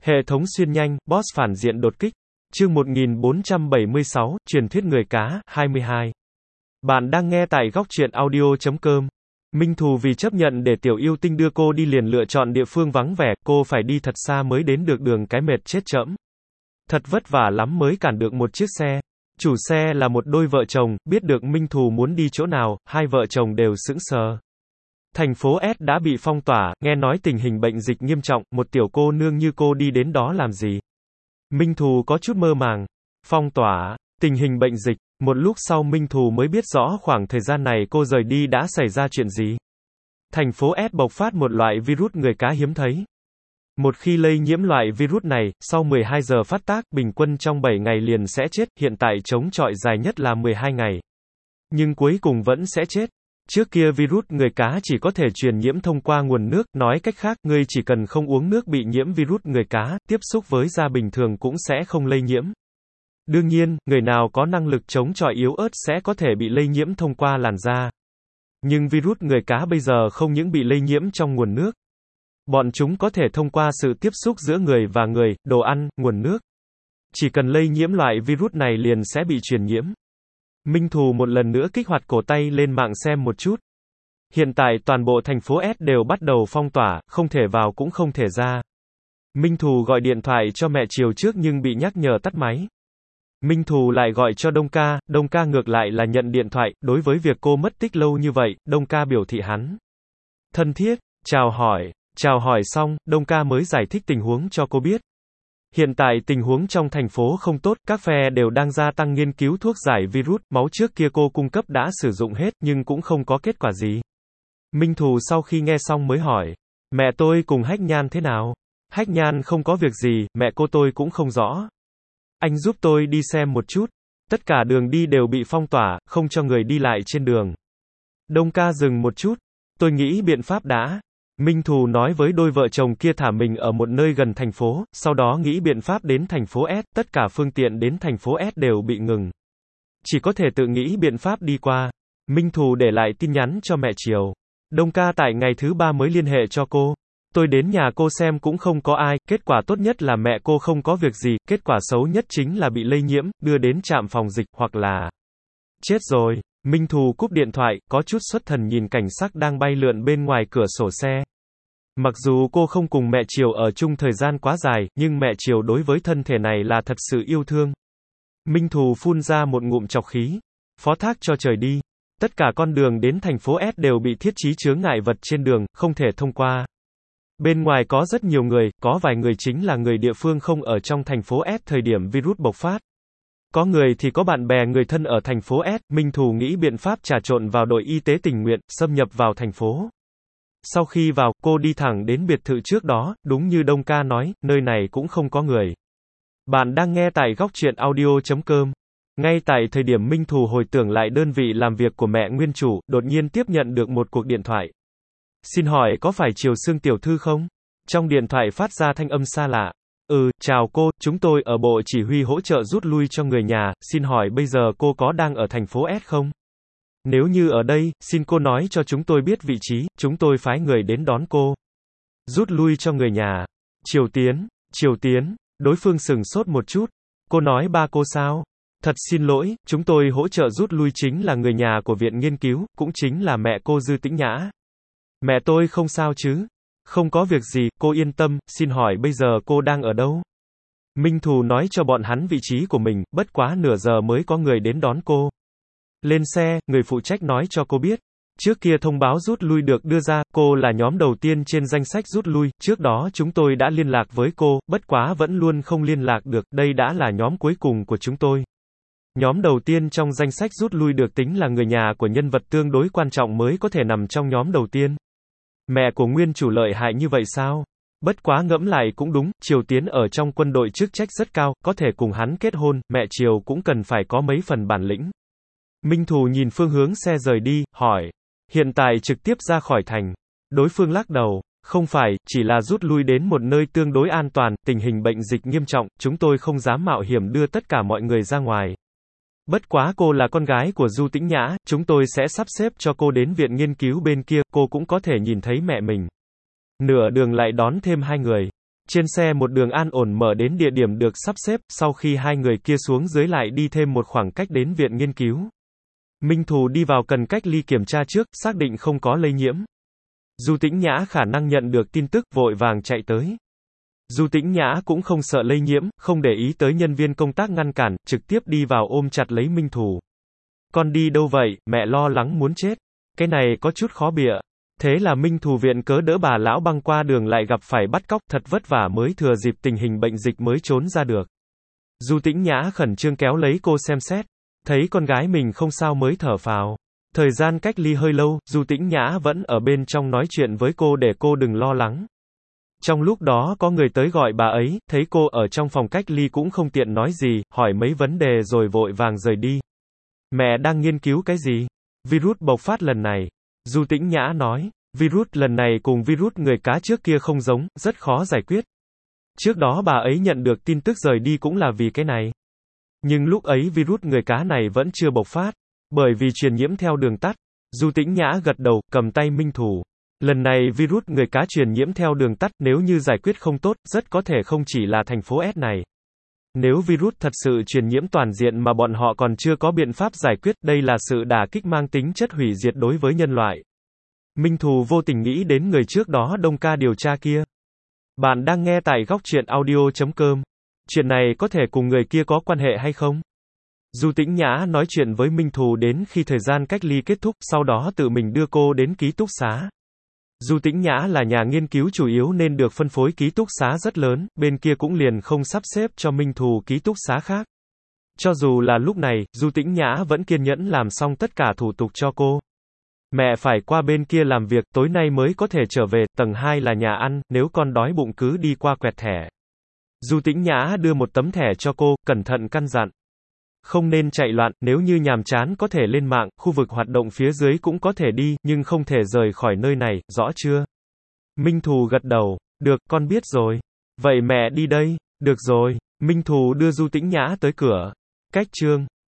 Hệ thống xuyên nhanh, boss phản diện đột kích. Chương 1476, truyền thuyết người cá, 22. Bạn đang nghe tại góc truyện audio.com. Minh Thù vì chấp nhận để tiểu yêu tinh đưa cô đi liền lựa chọn địa phương vắng vẻ, cô phải đi thật xa mới đến được đường cái mệt chết chẫm. Thật vất vả lắm mới cản được một chiếc xe. Chủ xe là một đôi vợ chồng, biết được Minh Thù muốn đi chỗ nào, hai vợ chồng đều sững sờ. Thành phố S đã bị phong tỏa, nghe nói tình hình bệnh dịch nghiêm trọng, một tiểu cô nương như cô đi đến đó làm gì? Minh Thù có chút mơ màng. Phong tỏa, tình hình bệnh dịch, một lúc sau Minh Thù mới biết rõ khoảng thời gian này cô rời đi đã xảy ra chuyện gì. Thành phố S bộc phát một loại virus người cá hiếm thấy. Một khi lây nhiễm loại virus này, sau 12 giờ phát tác, bình quân trong 7 ngày liền sẽ chết, hiện tại chống chọi dài nhất là 12 ngày. Nhưng cuối cùng vẫn sẽ chết. Trước kia virus người cá chỉ có thể truyền nhiễm thông qua nguồn nước, nói cách khác, ngươi chỉ cần không uống nước bị nhiễm virus người cá, tiếp xúc với da bình thường cũng sẽ không lây nhiễm. Đương nhiên, người nào có năng lực chống chọi yếu ớt sẽ có thể bị lây nhiễm thông qua làn da. Nhưng virus người cá bây giờ không những bị lây nhiễm trong nguồn nước. Bọn chúng có thể thông qua sự tiếp xúc giữa người và người, đồ ăn, nguồn nước. Chỉ cần lây nhiễm loại virus này liền sẽ bị truyền nhiễm. Minh Thù một lần nữa kích hoạt cổ tay lên mạng xem một chút. Hiện tại toàn bộ thành phố S đều bắt đầu phong tỏa, không thể vào cũng không thể ra. Minh Thù gọi điện thoại cho mẹ Triều trước nhưng bị nhắc nhở tắt máy. Minh Thù lại gọi cho Đông Ca ngược lại là nhận điện thoại, đối với việc cô mất tích lâu như vậy, Đông Ca biểu thị hắn thân thiết, chào hỏi xong, Đông Ca mới giải thích tình huống cho cô biết. Hiện tại tình huống trong thành phố không tốt, các phe đều đang gia tăng nghiên cứu thuốc giải virus, máu trước kia cô cung cấp đã sử dụng hết, nhưng cũng không có kết quả gì. Minh Thù sau khi nghe xong mới hỏi, mẹ tôi cùng Hách Nhan thế nào? Hách Nhan không có việc gì, mẹ cô tôi cũng không rõ. Anh giúp tôi đi xem một chút. Tất cả đường đi đều bị phong tỏa, không cho người đi lại trên đường. Đông Ca dừng một chút. Tôi nghĩ biện pháp đã. Minh Thù nói với đôi vợ chồng kia thả mình ở một nơi gần thành phố, sau đó nghĩ biện pháp đến thành phố S, tất cả phương tiện đến thành phố S đều bị ngừng. Chỉ có thể tự nghĩ biện pháp đi qua. Minh Thù để lại tin nhắn cho mẹ Triều. Đông Ca tại ngày thứ 3 mới liên hệ cho cô. Tôi đến nhà cô xem cũng không có ai, kết quả tốt nhất là mẹ cô không có việc gì, kết quả xấu nhất chính là bị lây nhiễm, đưa đến trạm phòng dịch, hoặc là chết rồi. Minh Thù cúp điện thoại, có chút xuất thần nhìn cảnh sắc đang bay lượn bên ngoài cửa sổ xe. Mặc dù cô không cùng mẹ Triều ở chung thời gian quá dài, nhưng mẹ Triều đối với thân thể này là thật sự yêu thương. Minh Thù phun ra một ngụm trọc khí. Phó thác cho trời đi. Tất cả con đường đến thành phố S đều bị thiết trí chướng ngại vật trên đường, không thể thông qua. Bên ngoài có rất nhiều người, có vài người chính là người địa phương không ở trong thành phố S thời điểm virus bộc phát. Có người thì có bạn bè người thân ở thành phố S, Minh Thù nghĩ biện pháp trà trộn vào đội y tế tình nguyện, xâm nhập vào thành phố. Sau khi vào, cô đi thẳng đến biệt thự trước đó, đúng như Đông Ca nói, nơi này cũng không có người. Bạn đang nghe tại góc truyện audio.com. Ngay tại thời điểm Minh Thù hồi tưởng lại đơn vị làm việc của mẹ nguyên chủ, đột nhiên tiếp nhận được một cuộc điện thoại. Xin hỏi có phải Triều Sương tiểu thư không? Trong điện thoại phát ra thanh âm xa lạ. Chào cô, chúng tôi ở bộ chỉ huy hỗ trợ rút lui cho người nhà, xin hỏi bây giờ cô có đang ở thành phố S không? Nếu như ở đây, xin cô nói cho chúng tôi biết vị trí, chúng tôi phái người đến đón cô. Rút lui cho người nhà. Triều Tiến, đối phương sừng sốt một chút. Cô nói ba cô sao? Thật xin lỗi, chúng tôi hỗ trợ rút lui chính là người nhà của viện nghiên cứu, cũng chính là mẹ cô Dư Tĩnh Nhã. Mẹ tôi không sao chứ? Không có việc gì, cô yên tâm, xin hỏi bây giờ cô đang ở đâu? Minh Thù nói cho bọn hắn vị trí của mình, bất quá nửa giờ mới có người đến đón cô. Lên xe, người phụ trách nói cho cô biết. Trước kia thông báo rút lui được đưa ra, cô là nhóm đầu tiên trên danh sách rút lui, trước đó chúng tôi đã liên lạc với cô, bất quá vẫn luôn không liên lạc được, đây đã là nhóm cuối cùng của chúng tôi. Nhóm đầu tiên trong danh sách rút lui được tính là người nhà của nhân vật tương đối quan trọng mới có thể nằm trong nhóm đầu tiên. Mẹ của nguyên chủ lợi hại như vậy sao? Bất quá ngẫm lại cũng đúng, Triều Tiến ở trong quân đội chức trách rất cao, có thể cùng hắn kết hôn, mẹ Triều cũng cần phải có mấy phần bản lĩnh. Minh Thù nhìn phương hướng xe rời đi, hỏi, hiện tại trực tiếp ra khỏi thành. Đối phương lắc đầu, không phải, chỉ là rút lui đến một nơi tương đối an toàn, tình hình bệnh dịch nghiêm trọng, chúng tôi không dám mạo hiểm đưa tất cả mọi người ra ngoài. Bất quá cô là con gái của Du Tĩnh Nhã, chúng tôi sẽ sắp xếp cho cô đến viện nghiên cứu bên kia, cô cũng có thể nhìn thấy mẹ mình. Nửa đường lại đón thêm hai người. Trên xe một đường an ổn mở đến địa điểm được sắp xếp, sau khi hai người kia xuống dưới lại đi thêm một khoảng cách đến viện nghiên cứu. Minh Thù đi vào cần cách ly kiểm tra trước, xác định không có lây nhiễm. Du Tĩnh Nhã khả năng nhận được tin tức, vội vàng chạy tới. Du Tĩnh Nhã cũng không sợ lây nhiễm, không để ý tới nhân viên công tác ngăn cản, trực tiếp đi vào ôm chặt lấy Minh Thù. Con đi đâu vậy, mẹ lo lắng muốn chết. Cái này có chút khó bịa. Thế là Minh Thù viện cớ đỡ bà lão băng qua đường lại gặp phải bắt cóc, thật vất vả mới thừa dịp tình hình bệnh dịch mới trốn ra được. Du Tĩnh Nhã khẩn trương kéo lấy cô xem xét. Thấy con gái mình không sao mới thở phào. Thời gian cách ly hơi lâu, Du Tĩnh Nhã vẫn ở bên trong nói chuyện với cô để cô đừng lo lắng. Trong lúc đó có người tới gọi bà ấy, thấy cô ở trong phòng cách ly cũng không tiện nói gì, hỏi mấy vấn đề rồi vội vàng rời đi. Mẹ đang nghiên cứu cái gì? Virus bộc phát lần này. Du Tĩnh Nhã nói, virus lần này cùng virus người cá trước kia không giống, rất khó giải quyết. Trước đó bà ấy nhận được tin tức rời đi cũng là vì cái này. Nhưng lúc ấy virus người cá này vẫn chưa bộc phát, bởi vì truyền nhiễm theo đường tắt. Du Tĩnh Nhã gật đầu, cầm tay Minh Thù. Lần này virus người cá truyền nhiễm theo đường tắt, nếu như giải quyết không tốt, rất có thể không chỉ là thành phố S này. Nếu virus thật sự truyền nhiễm toàn diện mà bọn họ còn chưa có biện pháp giải quyết, đây là sự đả kích mang tính chất hủy diệt đối với nhân loại. Minh Thù vô tình nghĩ đến người trước đó Đông ca điều tra kia. Bạn đang nghe tại góc truyện audio.com. Chuyện này có thể cùng người kia có quan hệ hay không? Du Tĩnh Nhã nói chuyện với Minh Thù đến khi thời gian cách ly kết thúc, sau đó tự mình đưa cô đến ký túc xá. Du Tĩnh Nhã là nhà nghiên cứu chủ yếu nên được phân phối ký túc xá rất lớn, bên kia cũng liền không sắp xếp cho Minh Thù ký túc xá khác. Cho dù là lúc này, Du Tĩnh Nhã vẫn kiên nhẫn làm xong tất cả thủ tục cho cô. Mẹ phải qua bên kia làm việc, tối nay mới có thể trở về, tầng 2 là nhà ăn, nếu con đói bụng cứ đi qua quẹt thẻ. Du Tĩnh Nhã đưa một tấm thẻ cho cô, cẩn thận căn dặn. Không nên chạy loạn, nếu như nhàm chán có thể lên mạng, khu vực hoạt động phía dưới cũng có thể đi, nhưng không thể rời khỏi nơi này, rõ chưa? Minh Thù gật đầu, được, con biết rồi. Vậy mẹ đi đây, được rồi. Minh Thù đưa Du Tĩnh Nhã tới cửa. Cách chương